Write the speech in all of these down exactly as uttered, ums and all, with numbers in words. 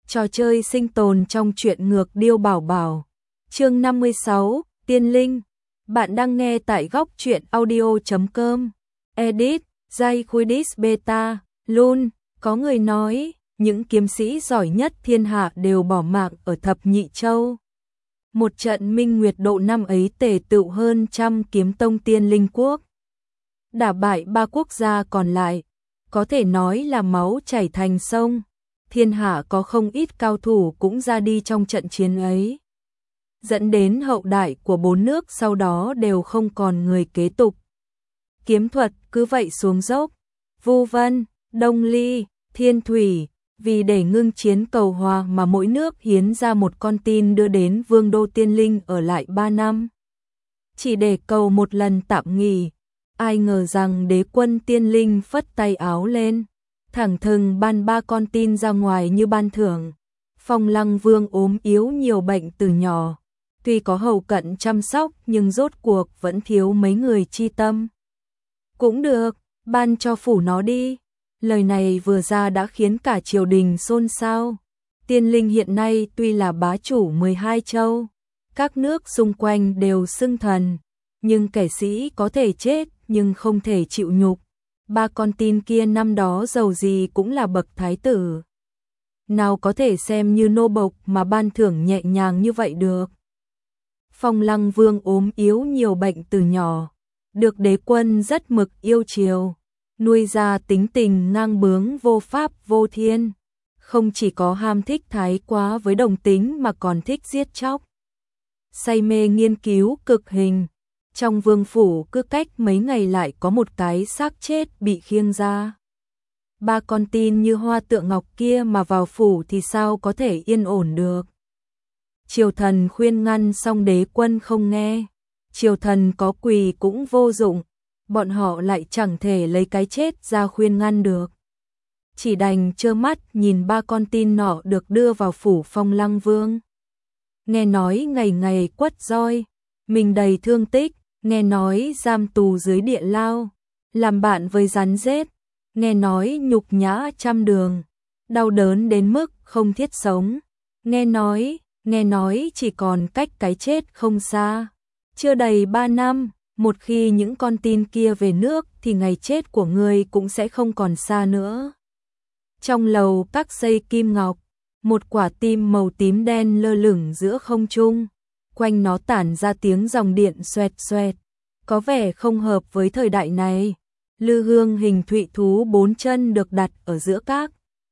Trò chơi sinh tồn trong truyện ngược Điêu Bảo Bảo. Chương năm mươi sáu, Tiên Linh. Bạn đang nghe tại góc truyện audio chấm com. Edit, Jay Quidditch Beta, Luôn. Có người nói, những kiếm sĩ giỏi nhất thiên hạ đều bỏ mạng ở Thập Nhị Châu. Một trận minh nguyệt độ năm ấy tề tựu hơn trăm kiếm tông tiên linh quốc. Đả bại ba quốc gia còn lại, có thể nói là máu chảy thành sông. Thiên hạ có không ít cao thủ cũng ra đi trong trận chiến ấy, dẫn đến hậu đại của bốn nước sau đó đều không còn người kế tục. Kiếm thuật cứ vậy xuống dốc. Vu Vân, Đông Ly, Thiên Thủy, vì để ngưng chiến cầu hòa mà mỗi nước hiến ra một con tin đưa đến vương đô tiên linh ở lại ba năm. Chỉ để cầu một lần tạm nghỉ, ai ngờ rằng đế quân tiên linh phất tay áo lên, thẳng thừng ban ba con tin ra ngoài như ban thưởng. Phong Lăng Vương ốm yếu nhiều bệnh từ nhỏ, tuy có hầu cận chăm sóc nhưng rốt cuộc vẫn thiếu mấy người chi tâm. Cũng được, ban cho phủ nó đi. Lời này vừa ra đã khiến cả triều đình xôn xao. Tiên linh hiện nay tuy là bá chủ mười hai châu, các nước xung quanh đều xưng thần, nhưng kẻ sĩ có thể chết nhưng không thể chịu nhục. Ba con tin kia năm đó dầu gì cũng là bậc thái tử, nào có thể xem như nô bộc mà ban thưởng nhẹ nhàng như vậy được. Phong Lăng Vương ốm yếu nhiều bệnh từ nhỏ, được đế quân rất mực yêu chiều, nuôi ra tính tình ngang bướng vô pháp vô thiên, không chỉ có ham thích thái quá với đồng tính mà còn thích giết chóc. Say mê nghiên cứu cực hình, trong vương phủ cứ cách mấy ngày lại có một cái xác chết bị khiêng ra. Ba con tin như hoa tượng ngọc kia mà vào phủ thì sao có thể yên ổn được. Triều thần khuyên ngăn xong đế quân không nghe, triều thần có quỳ cũng vô dụng, bọn họ lại chẳng thể lấy cái chết ra khuyên ngăn được. Chỉ đành trơ mắt nhìn ba con tin nọ được đưa vào phủ Phong Lăng Vương. Nghe nói ngày ngày quất roi, mình đầy thương tích, nghe nói giam tù dưới địa lao, làm bạn với rắn rết, nghe nói nhục nhã trăm đường, đau đớn đến mức không thiết sống, nghe nói, nghe nói chỉ còn cách cái chết không xa. Chưa đầy ba năm, một khi những con tin kia về nước thì ngày chết của ngươi cũng sẽ không còn xa nữa. Trong lầu các xây kim ngọc, một quả tim màu tím đen lơ lửng giữa không trung, quanh nó tản ra tiếng dòng điện xoẹt xoẹt, có vẻ không hợp với thời đại này. Lư hương hình thụy thú bốn chân được đặt ở giữa các.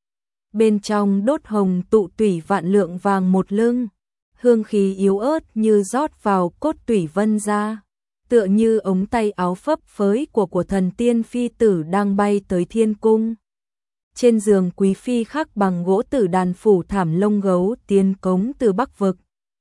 Bên trong đốt hồng tụ tủy vạn lượng vàng một lưng, hương khí yếu ớt như rót vào cốt tủy vân ra, tựa như ống tay áo phấp phới của của thần tiên phi tử đang bay tới thiên cung. Trên giường quý phi khắc bằng gỗ tử đàn phủ thảm lông gấu tiên cống từ Bắc vực.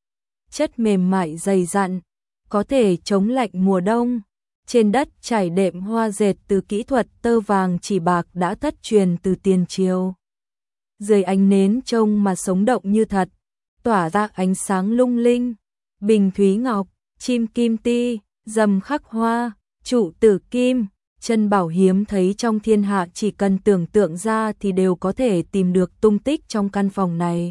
Chất mềm mại dày dặn, có thể chống lạnh mùa đông. Trên đất trải đệm hoa dệt từ kỹ thuật tơ vàng chỉ bạc đã thất truyền từ tiền triều. Dưới ánh nến trông mà sống động như thật, tỏa ra ánh sáng lung linh. Bình thúy ngọc, chim kim ti, dầm khắc hoa, trụ tử kim, chân bảo hiếm thấy trong thiên hạ, chỉ cần tưởng tượng ra thì đều có thể tìm được tung tích trong căn phòng này.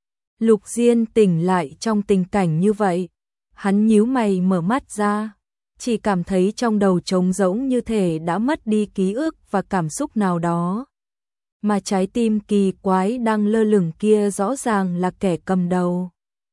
Lục Diên tỉnh lại trong tình cảnh như vậy, hắn nhíu mày mở mắt ra, chỉ cảm thấy trong đầu trống rỗng như thể đã mất đi ký ức và cảm xúc nào đó. Mà trái tim kỳ quái đang lơ lửng kia rõ ràng là kẻ cầm đầu.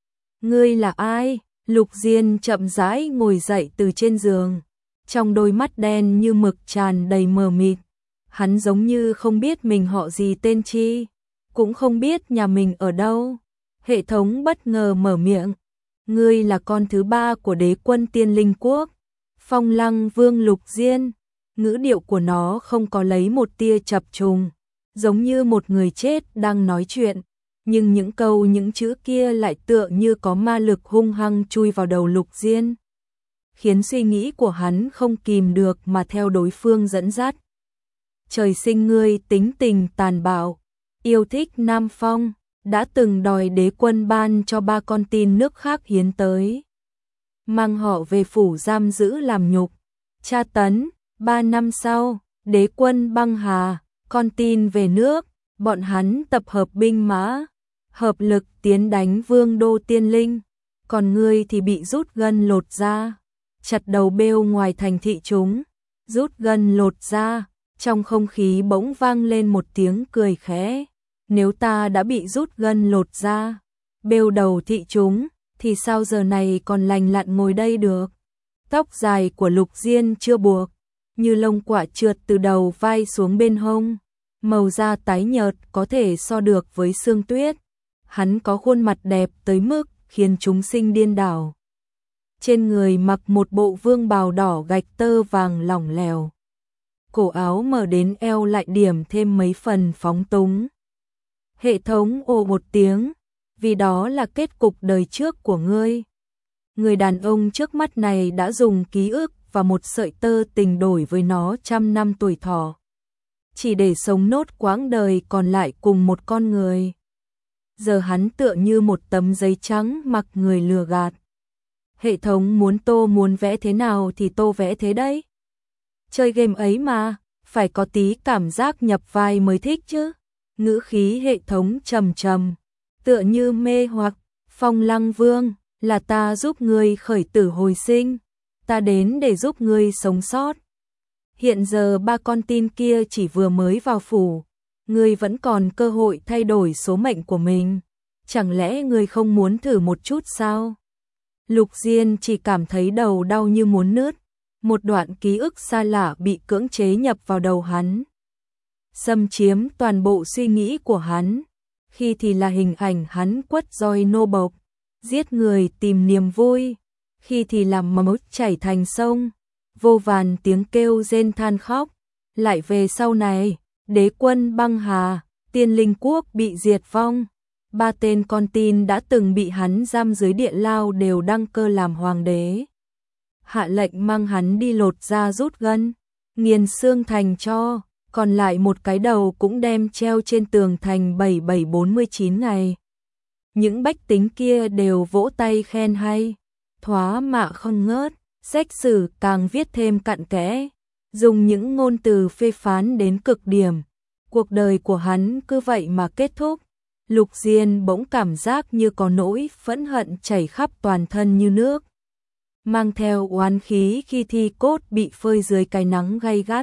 Ngươi là ai? Lục Diên chậm rãi ngồi dậy từ trên giường, trong đôi mắt đen như mực tràn đầy mờ mịt. Hắn giống như không biết mình họ gì tên chi, cũng không biết nhà mình ở đâu. Hệ thống bất ngờ mở miệng. Ngươi là con thứ ba của đế quân tiên linh quốc, Phong Lăng Vương Lục Diên. Ngữ điệu của nó không có lấy một tia chập trùng, giống như một người chết đang nói chuyện, nhưng những câu những chữ kia lại tựa như có ma lực hung hăng chui vào đầu Lục Diên, khiến suy nghĩ của hắn không kìm được mà theo đối phương dẫn dắt. Trời sinh ngươi tính tình tàn bạo, yêu thích nam phong, đã từng đòi đế quân ban cho ba con tin nước khác hiến tới, mang họ về phủ giam giữ làm nhục, tra tấn. Ba năm sau, đế quân băng hà, con tin về nước, bọn hắn tập hợp binh mã, hợp lực tiến đánh Vương đô Tiên Linh, còn ngươi thì bị rút gân lột da, chặt đầu bêu ngoài thành thị chúng, rút gân lột da. Trong không khí bỗng vang lên một tiếng cười khẽ, nếu ta đã bị rút gân lột da, bêu đầu thị chúng, thì sao giờ này còn lành lặn ngồi đây được. Tóc dài của Lục Diên chưa buộc, như lông quạ trượt từ đầu vai xuống bên hông, màu da tái nhợt có thể so được với sương tuyết. Hắn có khuôn mặt đẹp tới mức khiến chúng sinh điên đảo. Trên người mặc một bộ vương bào đỏ gạch tơ vàng lỏng lẻo. Cổ áo mở đến eo lại điểm thêm mấy phần phóng túng. Hệ thống ồ một tiếng, vì đó là kết cục đời trước của ngươi. Người đàn ông trước mắt này đã dùng ký ức và một sợi tơ tình đổi với nó trăm năm tuổi thọ, chỉ để sống nốt quãng đời còn lại cùng một con người. Giờ hắn tựa như một tấm giấy trắng mặc người lừa gạt. Hệ thống muốn tô muốn vẽ thế nào thì tô vẽ thế đấy. Chơi game ấy mà, phải có tí cảm giác nhập vai mới thích chứ. Ngữ khí hệ thống trầm trầm, tựa như mê hoặc. Phong Lăng Vương, là ta giúp ngươi khởi tử hồi sinh, ta đến để giúp ngươi sống sót. Hiện giờ ba con tin kia chỉ vừa mới vào phủ, ngươi vẫn còn cơ hội thay đổi số mệnh của mình. Chẳng lẽ ngươi không muốn thử một chút sao? Lục Diên chỉ cảm thấy đầu đau như muốn nứt. Một đoạn ký ức xa lạ bị cưỡng chế nhập vào đầu hắn, xâm chiếm toàn bộ suy nghĩ của hắn. Khi thì là hình ảnh hắn quất roi nô bộc, giết người tìm niềm vui, khi thì làm máu chảy thành sông, vô vàn tiếng kêu rên than khóc. Lại về sau này, đế quân băng hà, Tiên Linh quốc bị diệt vong, ba tên con tin đã từng bị hắn giam dưới địa lao đều đăng cơ làm hoàng đế. Hạ lệnh mang hắn đi lột da rút gân, nghiền xương thành tro, còn lại một cái đầu cũng đem treo trên tường thành bảy bảy bốn mươi chín ngày. Những bách tính kia đều vỗ tay khen hay, thoá mạ không ngớt, sách sử càng viết thêm cặn kẽ, dùng những ngôn từ phê phán đến cực điểm. Cuộc đời của hắn cứ vậy mà kết thúc. Lục Diên bỗng cảm giác như có nỗi phẫn hận chảy khắp toàn thân như nước, mang theo oán khí khi thi cốt bị phơi dưới cái nắng gay gắt.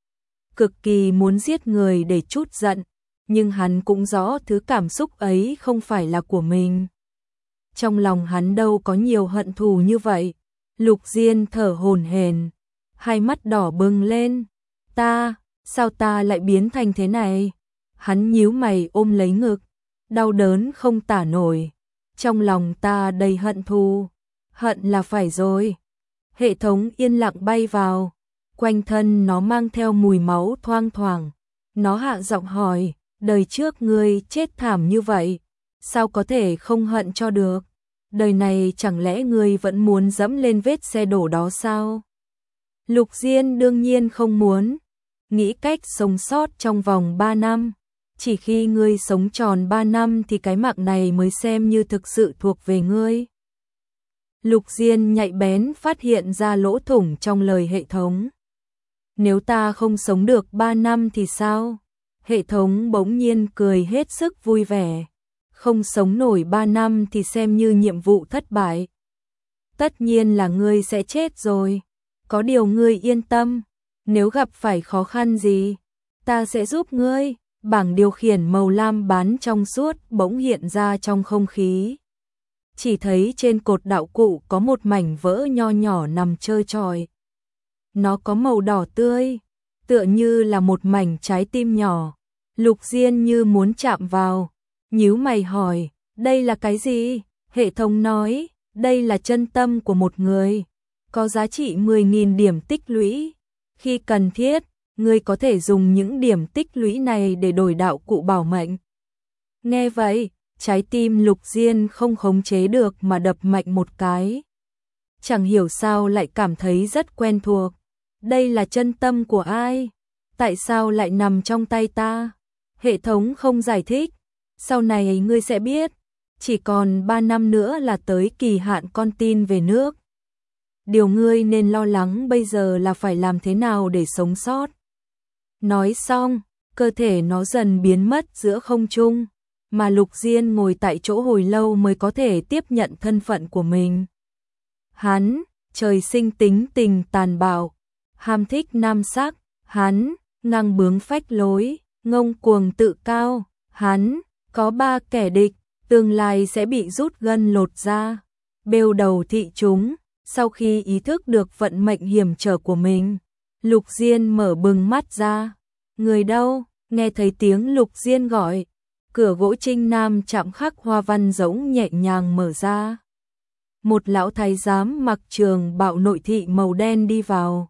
Cực kỳ muốn giết người để trút giận, nhưng hắn cũng rõ thứ cảm xúc ấy không phải là của mình. Trong lòng hắn đâu có nhiều hận thù như vậy. Lục Diên thở hổn hển, hai mắt đỏ bừng lên. Ta, sao ta lại biến thành thế này? Hắn nhíu mày ôm lấy ngực, đau đớn không tả nổi. Trong lòng ta đầy hận thù, hận là phải rồi. Hệ thống yên lặng bay vào, quanh thân nó mang theo mùi máu thoang thoảng. Nó hạ giọng hỏi, đời trước ngươi chết thảm như vậy, sao có thể không hận cho được? Đời này chẳng lẽ ngươi vẫn muốn dẫm lên vết xe đổ đó sao? Lục Diên đương nhiên không muốn, nghĩ cách sống sót trong vòng ba năm. Chỉ khi ngươi sống tròn ba năm thì cái mạng này mới xem như thực sự thuộc về ngươi. Lục Diên nhạy bén phát hiện ra lỗ thủng trong lời hệ thống. Nếu ta không sống được ba năm thì sao? Hệ thống bỗng nhiên cười hết sức vui vẻ. Không sống nổi ba năm thì xem như nhiệm vụ thất bại. Tất nhiên là ngươi sẽ chết rồi. Có điều ngươi yên tâm, nếu gặp phải khó khăn gì, ta sẽ giúp ngươi. Bảng điều khiển màu lam bán trong suốt bỗng hiện ra trong không khí. Chỉ thấy trên cột đạo cụ có một mảnh vỡ nho nhỏ nằm trơ trọi. Nó có màu đỏ tươi, tựa như là một mảnh trái tim nhỏ. Lục Diên như muốn chạm vào, nhíu mày hỏi, đây là cái gì? Hệ thống nói, đây là chân tâm của một người, có giá trị mười nghìn điểm tích lũy. Khi cần thiết, ngươi có thể dùng những điểm tích lũy này để đổi đạo cụ bảo mệnh. Nghe vậy, trái tim Lục Diên không khống chế được mà đập mạnh một cái. Chẳng hiểu sao lại cảm thấy rất quen thuộc. Đây là chân tâm của ai? Tại sao lại nằm trong tay ta? Hệ thống không giải thích. Sau này ngươi sẽ biết. Chỉ còn ba năm nữa là tới kỳ hạn con tin về nước. Điều ngươi nên lo lắng bây giờ là phải làm thế nào để sống sót. Nói xong, cơ thể nó dần biến mất giữa không trung. mà Lục Diên ngồi tại chỗ hồi lâu mới có thể tiếp nhận thân phận của mình. Hắn, trời sinh tính tình tàn bạo, ham thích nam sắc, hắn, ngang bướng phách lối, ngông cuồng tự cao, hắn, có ba kẻ địch, tương lai sẽ bị rút gân lột da, bêu đầu thị chúng. Sau khi ý thức được vận mệnh hiểm trở của mình, Lục Diên mở bừng mắt ra. Người đâu? Nghe thấy tiếng Lục Diên gọi, cửa gỗ Trinh Nam chạm khắc hoa văn giống nhẹ nhàng mở ra. Một lão thái giám mặc trường bào nội thị màu đen đi vào.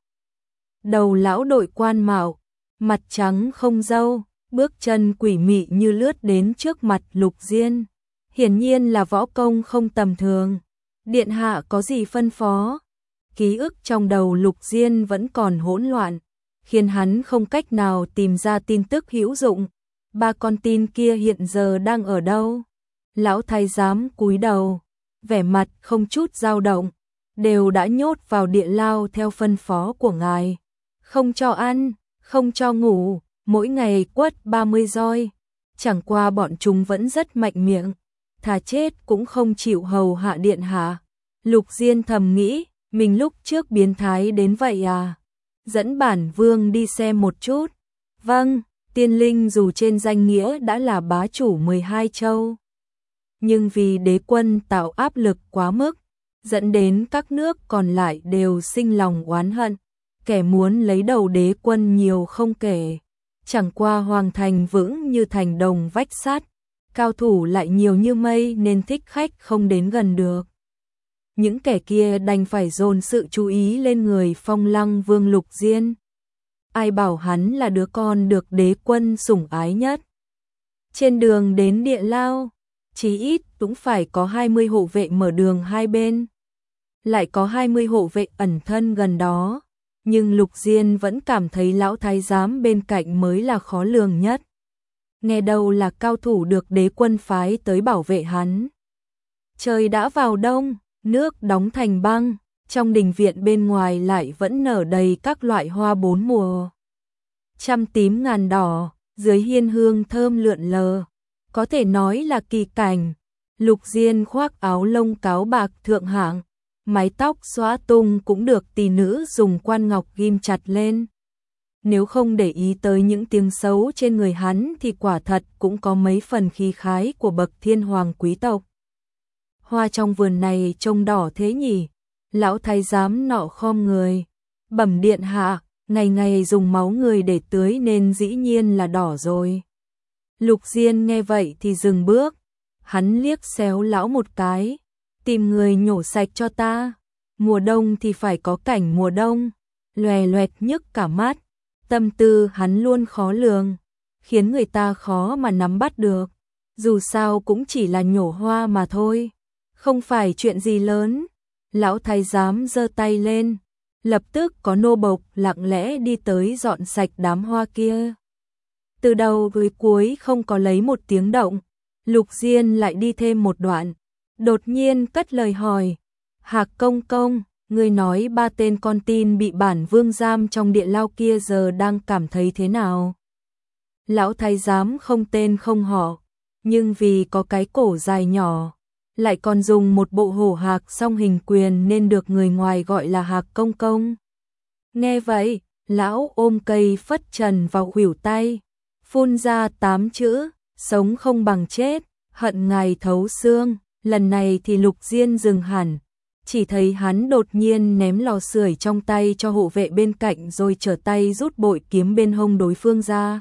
Đầu lão đội quan mạo, mặt trắng không râu, bước chân quỷ mị như lướt đến trước mặt Lục Diên. Hiển nhiên là võ công không tầm thường. Điện hạ có gì phân phó? Ký ức trong đầu Lục Diên vẫn còn hỗn loạn, khiến hắn không cách nào tìm ra tin tức hữu dụng. Ba con tin kia hiện giờ đang ở đâu? Lão thái giám cúi đầu, vẻ mặt không chút dao động, đều đã nhốt vào địa lao theo phân phó của ngài. Không cho ăn, không cho ngủ, mỗi ngày quất ba mươi roi. Chẳng qua bọn chúng vẫn rất mạnh miệng, thà chết cũng không chịu hầu hạ điện hạ. Lục Diên thầm nghĩ, mình lúc trước biến thái đến vậy à? Dẫn bản vương đi xem một chút. Vâng, tiên linh dù trên danh nghĩa đã là bá chủ mười hai châu, nhưng vì đế quân tạo áp lực quá mức, dẫn đến các nước còn lại đều sinh lòng oán hận. Kẻ muốn lấy đầu đế quân nhiều không kể, chẳng qua hoàng thành vững như thành đồng vách sắt, cao thủ lại nhiều như mây nên thích khách không đến gần được. Những kẻ kia đành phải dồn sự chú ý lên người Phong Lăng Vương Lục Diên. Ai bảo hắn là đứa con được đế quân sủng ái nhất. Trên đường đến địa lao, chí ít cũng phải có hai mươi hộ vệ mở đường hai bên. Lại có hai mươi hộ vệ ẩn thân gần đó. Nhưng Lục Diên vẫn cảm thấy lão thái giám bên cạnh mới là khó lường nhất. Nghe đâu là cao thủ được đế quân phái tới bảo vệ hắn. Trời đã vào đông, nước đóng thành băng, trong đình viện bên ngoài lại vẫn nở đầy các loại hoa bốn mùa. Trăm tím ngàn đỏ, dưới hiên hương thơm lượn lờ, có thể nói là kỳ cảnh. Lục Diên khoác áo lông cáo bạc thượng hạng, mái tóc xõa tung cũng được tỷ nữ dùng quan ngọc ghim chặt lên. Nếu không để ý tới những tiếng xấu trên người hắn thì quả thật cũng có mấy phần khí khái của bậc thiên hoàng quý tộc. Hoa trong vườn này trông đỏ thế nhỉ? Lão thái giám nọ khom người. Bẩm điện hạ, ngày ngày dùng máu người để tưới nên dĩ nhiên là đỏ rồi. Lục Diên nghe vậy thì dừng bước. Hắn liếc xéo lão một cái. Tìm người nhổ sạch cho ta. Mùa đông thì phải có cảnh mùa đông. Loè loẹt nhức cả mắt. Tâm tư hắn luôn khó lường, khiến người ta khó mà nắm bắt được. Dù sao cũng chỉ là nhổ hoa mà thôi, không phải chuyện gì lớn. Lão thái giám giơ tay lên, lập tức có nô bộc lặng lẽ đi tới dọn sạch đám hoa kia. Từ đầu tới cuối không có lấy một tiếng động. Lục Diên lại đi thêm một đoạn, đột nhiên cất lời hỏi: Hạc công công, ngươi nói ba tên con tin bị bản vương giam trong địa lao kia giờ đang cảm thấy thế nào? Lão thái giám không tên không họ, nhưng vì có cái cổ dài nhỏ, lại còn dùng một bộ hổ hạc song hình quyền nên được người ngoài gọi là Hạc công công. Nghe vậy, lão ôm cây phất trần vào khuỷu tay, phun ra tám chữ: sống không bằng chết, hận ngài thấu xương. Lần này thì Lục Diên dừng hẳn, chỉ thấy hắn đột nhiên ném lò sưởi trong tay cho hộ vệ bên cạnh rồi trở tay rút bội kiếm bên hông đối phương ra.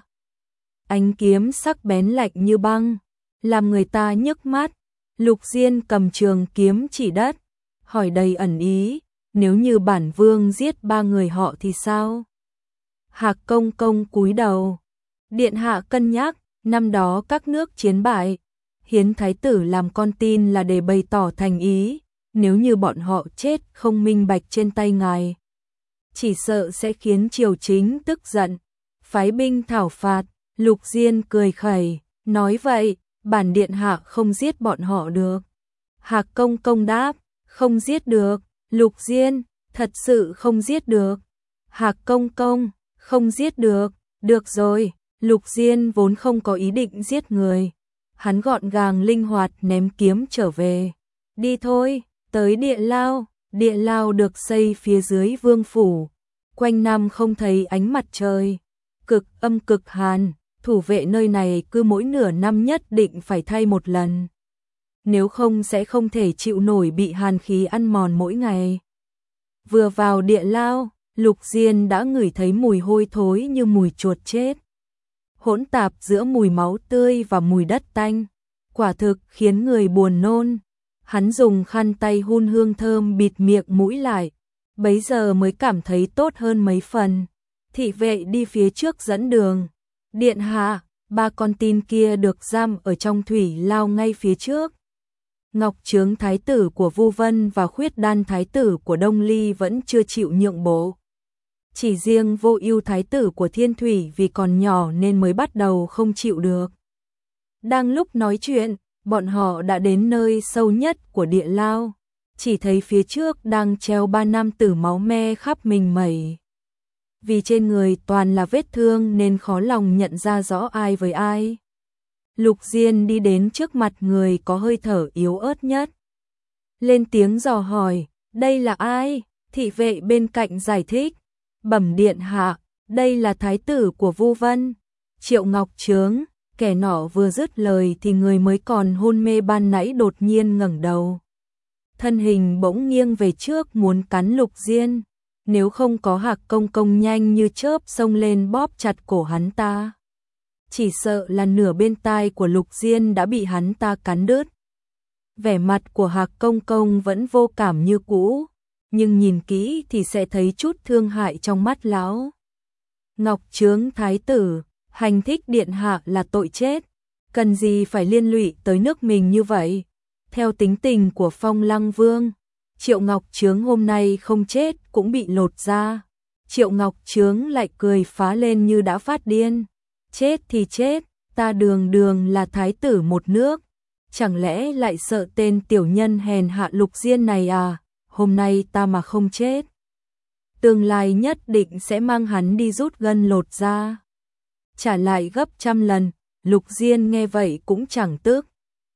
Ánh kiếm sắc bén lạnh như băng, làm người ta nhức mắt. Lục Diên cầm trường kiếm chỉ đất, hỏi đầy ẩn ý: nếu như bản vương giết ba người họ thì sao? Hạc công công cúi đầu: điện hạ cân nhắc, năm đó các nước chiến bại, hiến thái tử làm con tin là để bày tỏ thành ý. Nếu như bọn họ chết không minh bạch trên tay ngài, chỉ sợ sẽ khiến triều chính tức giận, phái binh thảo phạt. Lục Diên cười khẩy, nói vậy, bản điện hạ không giết bọn họ được. Hạc công công đáp, không giết được. Lục Diên, thật sự không giết được. Hạc công công, không giết được. Được rồi, Lục Diên vốn không có ý định giết người. hắn gọn gàng linh hoạt ném kiếm trở về. Đi thôi, tới địa lao, địa lao được xây phía dưới vương phủ, quanh năm không thấy ánh mặt trời, cực âm cực hàn, thủ vệ nơi này cứ mỗi nửa năm nhất định phải thay một lần. Nếu không sẽ không thể chịu nổi bị hàn khí ăn mòn mỗi ngày. Vừa vào địa lao, Lục Diên đã ngửi thấy mùi hôi thối như mùi chuột chết, hỗn tạp giữa mùi máu tươi và mùi đất tanh, quả thực khiến người buồn nôn. Hắn dùng khăn tay hun hương thơm bịt miệng mũi lại, bấy giờ mới cảm thấy tốt hơn mấy phần. Thị vệ đi phía trước dẫn đường. Điện hạ, ba con tin kia được giam ở trong thủy lao ngay phía trước. Ngọc Chướng thái tử của Vu Vân và Khuyết Đan thái tử của Đông Ly vẫn chưa chịu nhượng bộ. Chỉ riêng Vô Ưu thái tử của Thiên Thủy vì còn nhỏ nên mới bắt đầu không chịu được. Đang lúc nói chuyện, bọn họ đã đến nơi sâu nhất của địa lao, chỉ thấy phía trước đang treo ba nam tử máu me khắp mình mẩy. Vì trên người toàn là vết thương nên khó lòng nhận ra rõ ai với ai. Lục Diên đi đến trước mặt người có hơi thở yếu ớt nhất, lên tiếng dò hỏi, đây là ai? Thị vệ bên cạnh giải thích, bẩm điện hạ, đây là thái tử của Vu Vân, Triệu Ngọc Chướng. Kẻ nọ vừa dứt lời thì người mới còn hôn mê ban nãy đột nhiên ngẩng đầu. Thân hình bỗng nghiêng về trước muốn cắn Lục Diên, nếu không có Hạc Công Công nhanh như chớp xông lên bóp chặt cổ hắn ta, chỉ sợ là nửa bên tai của Lục Diên đã bị hắn ta cắn đứt. Vẻ mặt của Hạc Công Công vẫn vô cảm như cũ, nhưng nhìn kỹ thì sẽ thấy chút thương hại trong mắt lão. Ngọc Chướng thái tử, hành thích điện hạ là tội chết, cần gì phải liên lụy tới nước mình như vậy. Theo tính tình của Phong Lăng Vương, Triệu Ngọc Chướng hôm nay không chết cũng bị lột da. Triệu Ngọc Chướng lại cười phá lên như đã phát điên. Chết thì chết, ta đường đường là thái tử một nước, chẳng lẽ lại sợ tên tiểu nhân hèn hạ Lục Diên này à? Hôm nay ta mà không chết, tương lai nhất định sẽ mang hắn đi rút gân lột da, trả lại gấp trăm lần. Lục Diên nghe vậy cũng chẳng tức,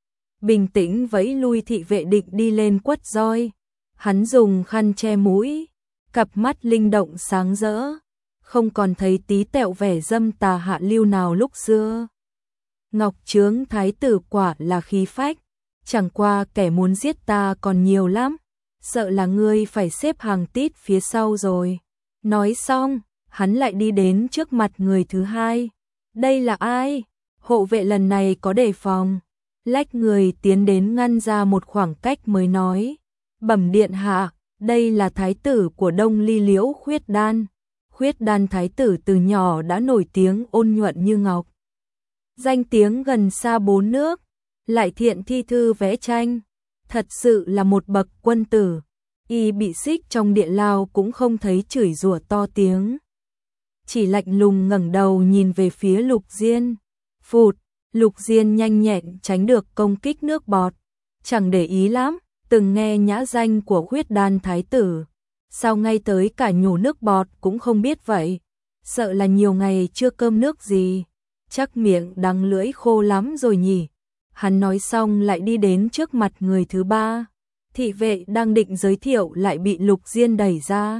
bình tĩnh vẫy lui thị vệ định đi lên quất roi. Hắn dùng khăn che mũi, cặp mắt linh động sáng rỡ, không còn thấy tí tẹo vẻ dâm tà hạ lưu nào lúc xưa. Ngọc Chướng thái tử quả là khí phách, chẳng qua kẻ muốn giết ta còn nhiều lắm, sợ là ngươi phải xếp hàng tít phía sau rồi. Nói xong, hắn lại đi đến trước mặt người thứ hai. Đây là ai? Hộ vệ lần này có đề phòng, lách người tiến đến ngăn ra một khoảng cách mới nói, bẩm điện hạ, đây là thái tử của Đông Ly Liễu Khuyết Đan. Khuyết Đan thái tử từ nhỏ đã nổi tiếng ôn nhuận như ngọc, danh tiếng gần xa bốn nước, lại thiện thi thư vẽ tranh, thật sự là một bậc quân tử. Y bị xích trong địa lao cũng không thấy chửi rủa to tiếng, chỉ lạnh lùng ngẩng đầu nhìn về phía Lục Diên. Phụt, Lục Diên nhanh nhẹn tránh được công kích nước bọt, chẳng để ý lắm, từng nghe nhã danh của Khuyết Đan thái tử, sao ngay tới cả nhổ nước bọt cũng không biết vậy, sợ là nhiều ngày chưa cơm nước gì, chắc miệng đắng lưỡi khô lắm rồi nhỉ. Hắn nói xong lại đi đến trước mặt người thứ ba. Thị vệ đang định giới thiệu lại bị Lục Diên đẩy ra.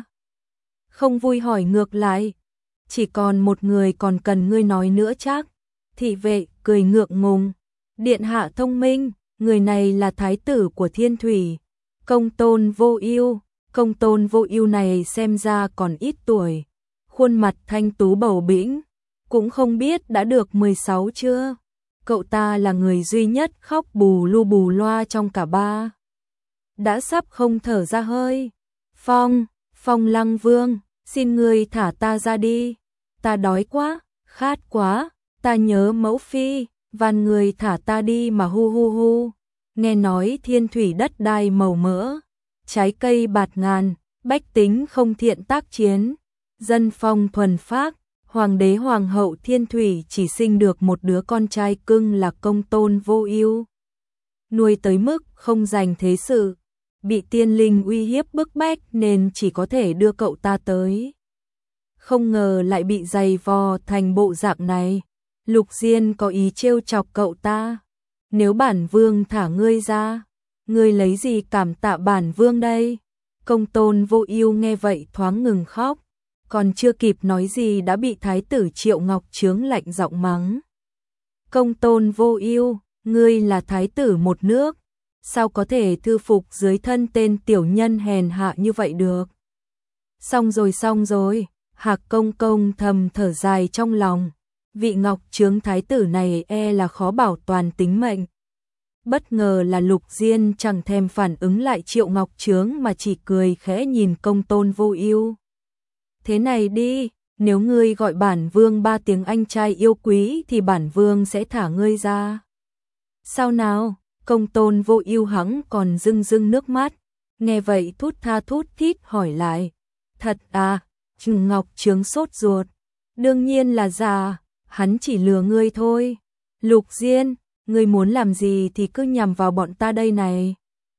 Không vui hỏi ngược lại, chỉ còn một người còn cần ngươi nói nữa chắc? Thị vệ cười ngượng ngùng, điện hạ thông minh, người này là thái tử của Thiên Thủy, Công Tôn Vô Ưu. Công Tôn Vô Ưu này xem ra còn ít tuổi, khuôn mặt thanh tú bầu bĩnh, cũng không biết đã được mười sáu chưa. Cậu ta là người duy nhất khóc bù lu bù loa trong cả ba, đã sắp không thở ra hơi. Phong, Phong Lăng Vương, xin ngươi thả ta ra đi, ta đói quá, khát quá, ta nhớ mẫu phi, van người thả ta đi mà hu hu hu. Nghe nói Thiên Thủy đất đai màu mỡ, trái cây bạt ngàn, bách tính không thiện tác chiến, dân phong thuần phác, hoàng đế hoàng hậu Thiên Thủy chỉ sinh được một đứa con trai cưng là Công Tôn Vô Ưu, nuôi tới mức không dành thế sự, bị tiên linh uy hiếp bức bách nên chỉ có thể đưa cậu ta tới. Không ngờ lại bị giày vò thành bộ dạng này. Lục Diên có ý trêu chọc cậu ta, Nếu bản vương thả ngươi ra, ngươi lấy gì cảm tạ bản vương đây? Công Tôn Vô Ưu nghe vậy thoáng ngừng khóc, còn chưa kịp nói gì đã bị thái tử Triệu Ngọc Chướng lạnh giọng mắng. Công Tôn Vô Ưu, ngươi là thái tử một nước, sao có thể thư phục dưới thân tên tiểu nhân hèn hạ như vậy được? Xong rồi xong rồi, Hạc công công thầm thở dài trong lòng, vị Ngọc Chướng thái tử này e là khó bảo toàn tính mệnh. Bất ngờ là Lục Diên chẳng thèm phản ứng lại Triệu Ngọc Chướng mà chỉ cười khẽ nhìn Công Tôn Vô Ưu. Thế này đi, nếu ngươi gọi bản vương ba tiếng anh trai yêu quý thì bản vương sẽ thả ngươi ra. Sao nào? Công Tôn Vô Ưu hắng còn rưng rưng nước mắt, nghe vậy thút tha thút thít hỏi lại. Thật à? Trừng Ngọc Chướng sốt ruột. Đương nhiên là giả, hắn chỉ lừa ngươi thôi. Lục Diên, ngươi muốn làm gì thì cứ nhằm vào bọn ta đây này.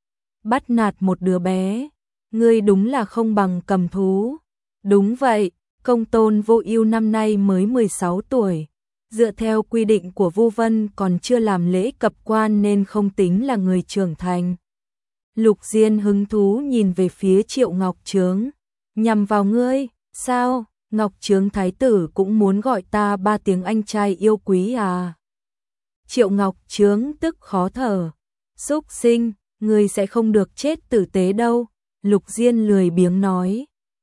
Bắt nạt một đứa bé, ngươi đúng là không bằng cầm thú. Đúng vậy, Công Tôn Vô Ưu năm nay mới mười sáu tuổi. Dựa theo quy định của Vu Vân còn chưa làm lễ cập quan nên không tính là người trưởng thành. Lục Diên hứng thú nhìn về phía Triệu Ngọc Chướng. Nhằm vào ngươi, sao? Ngọc Chướng thái tử cũng muốn gọi ta ba tiếng anh trai yêu quý à? Triệu Ngọc Chướng tức khó thở. Súc sinh, ngươi sẽ không được chết tử tế đâu. Lục Diên lười biếng nói.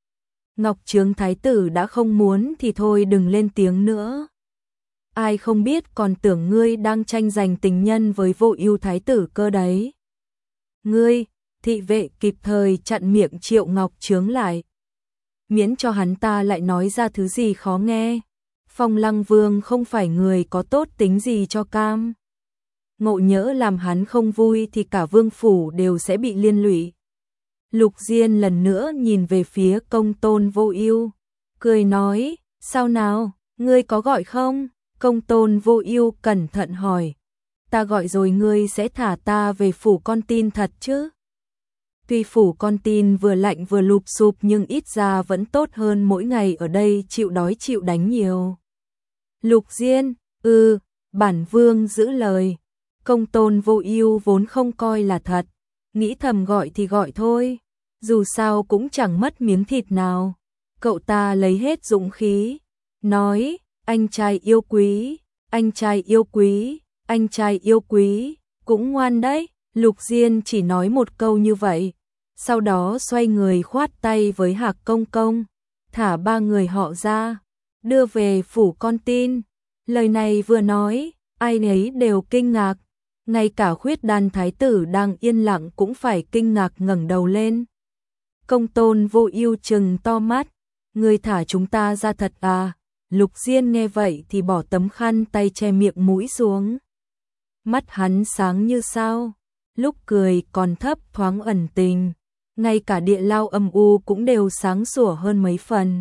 Ngọc Chướng thái tử đã không muốn thì thôi đừng lên tiếng nữa. Ai không biết còn tưởng ngươi đang tranh giành tình nhân với Vô Ưu thái tử cơ đấy. Ngươi, thị vệ kịp thời chặn miệng Triệu Ngọc Chướng lại, miễn cho hắn ta lại nói ra thứ gì khó nghe. Phong Lăng Vương không phải người có tốt tính gì cho cam. Ngộ nhỡ làm hắn không vui thì cả vương phủ đều sẽ bị liên lụy. Lục Diên lần nữa nhìn về phía Công Tôn Vô Ưu, cười nói, sao nào, ngươi có gọi không? Công Tôn Vô Ưu cẩn thận hỏi, ta gọi rồi ngươi sẽ thả ta về phủ con tin thật chứ? Tuy phủ con tin vừa lạnh vừa lụp xụp nhưng ít ra vẫn tốt hơn mỗi ngày ở đây chịu đói chịu đánh nhiều. Lục Diên, ừ, bản vương giữ lời. Công Tôn Vô Ưu vốn không coi là thật, nghĩ thầm gọi thì gọi thôi, dù sao cũng chẳng mất miếng thịt nào. Cậu ta lấy hết dũng khí, nói, anh trai yêu quý, anh trai yêu quý, anh trai yêu quý, cũng ngoan đấy. Lục Diên chỉ nói một câu như vậy, sau đó xoay người khoát tay với Hạc công công, thả ba người họ ra, đưa về phủ con tin. Lời này vừa nói, ai nấy đều kinh ngạc, ngay cả Khuyết Đan thái tử đang yên lặng cũng phải kinh ngạc ngẩng đầu lên. Công Tôn Vô Ưu trừng to mắt, ngươi thả chúng ta ra thật à? Lục Diên nghe vậy thì bỏ tấm khăn tay che miệng mũi xuống. Mắt hắn sáng như sao, lúc cười còn thấp thoáng ẩn tình, ngay cả địa lao âm u cũng đều sáng sủa hơn mấy phần.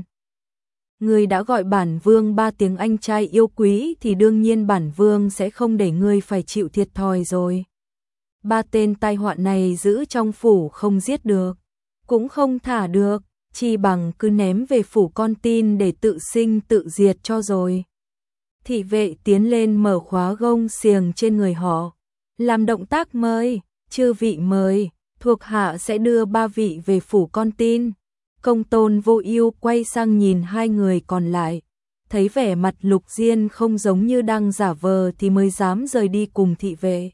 Ngươi đã gọi bản vương ba tiếng anh trai yêu quý thì đương nhiên bản vương sẽ không để ngươi phải chịu thiệt thòi rồi. Ba tên tai họa này giữ trong phủ không giết được, cũng không thả được, chi bằng cứ ném về phủ con tin để tự sinh tự diệt cho rồi. Thị vệ tiến lên mở khóa gông xiềng trên người họ, làm động tác mời, chư vị mời, thuộc hạ sẽ đưa ba vị về phủ con tin. Công Tôn Vô Ưu quay sang nhìn hai người còn lại, thấy vẻ mặt Lục Diên không giống như đang giả vờ thì mới dám rời đi cùng thị vệ.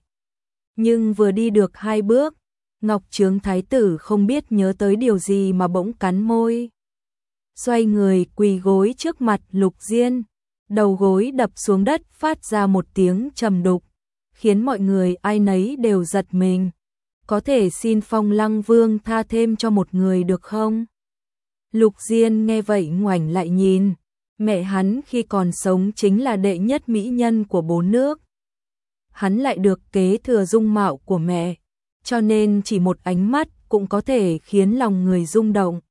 Nhưng vừa đi được hai bước, Ngọc Chướng thái tử không biết nhớ tới điều gì mà bỗng cắn môi. Xoay người quỳ gối trước mặt Lục Diên, đầu gối đập xuống đất phát ra một tiếng trầm đục, khiến mọi người ai nấy đều giật mình. Có thể xin Phong Lăng Vương tha thêm cho một người được không? Lục Diên nghe vậy ngoảnh lại nhìn, mẹ hắn khi còn sống chính là đệ nhất mỹ nhân của bốn nước. Hắn lại được kế thừa dung mạo của mẹ, cho nên chỉ một ánh mắt cũng có thể khiến lòng người rung động.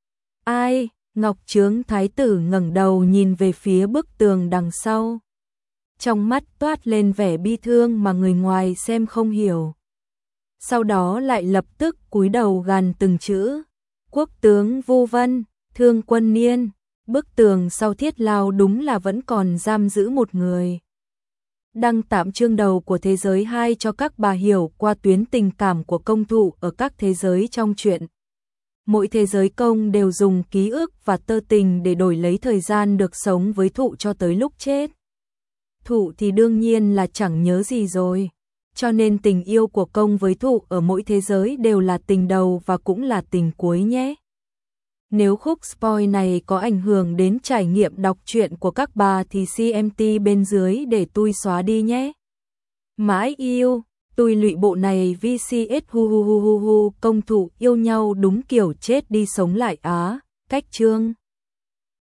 Ai? Ngọc Chướng thái tử ngẩng đầu nhìn về phía bức tường đằng sau. Trong mắt toát lên vẻ bi thương mà người ngoài xem không hiểu. Sau đó lại lập tức cúi đầu gằn từng chữ. Quốc tướng Vu Vân, Thương Quân Niên. Bức tường sau thiết lao đúng là vẫn còn giam giữ một người. đăng tạm chương đầu của thế giới hai cho các bà hiểu qua tuyến tình cảm của công thụ ở các thế giới trong truyện. Mỗi thế giới công đều dùng ký ức và tơ tình để đổi lấy thời gian được sống với thụ cho tới lúc chết. Thụ thì đương nhiên là chẳng nhớ gì rồi, cho nên tình yêu của công với thụ ở mỗi thế giới đều là tình đầu và cũng là tình cuối nhé. Nếu khúc spoil này có ảnh hưởng đến trải nghiệm đọc truyện của các bà thì xê em tê bên dưới để tui xóa đi nhé. Mãi yêu, tui lụy bộ này vê xê ét hu hu hu hu hu công thụ yêu nhau đúng kiểu chết đi sống lại á, cách chương.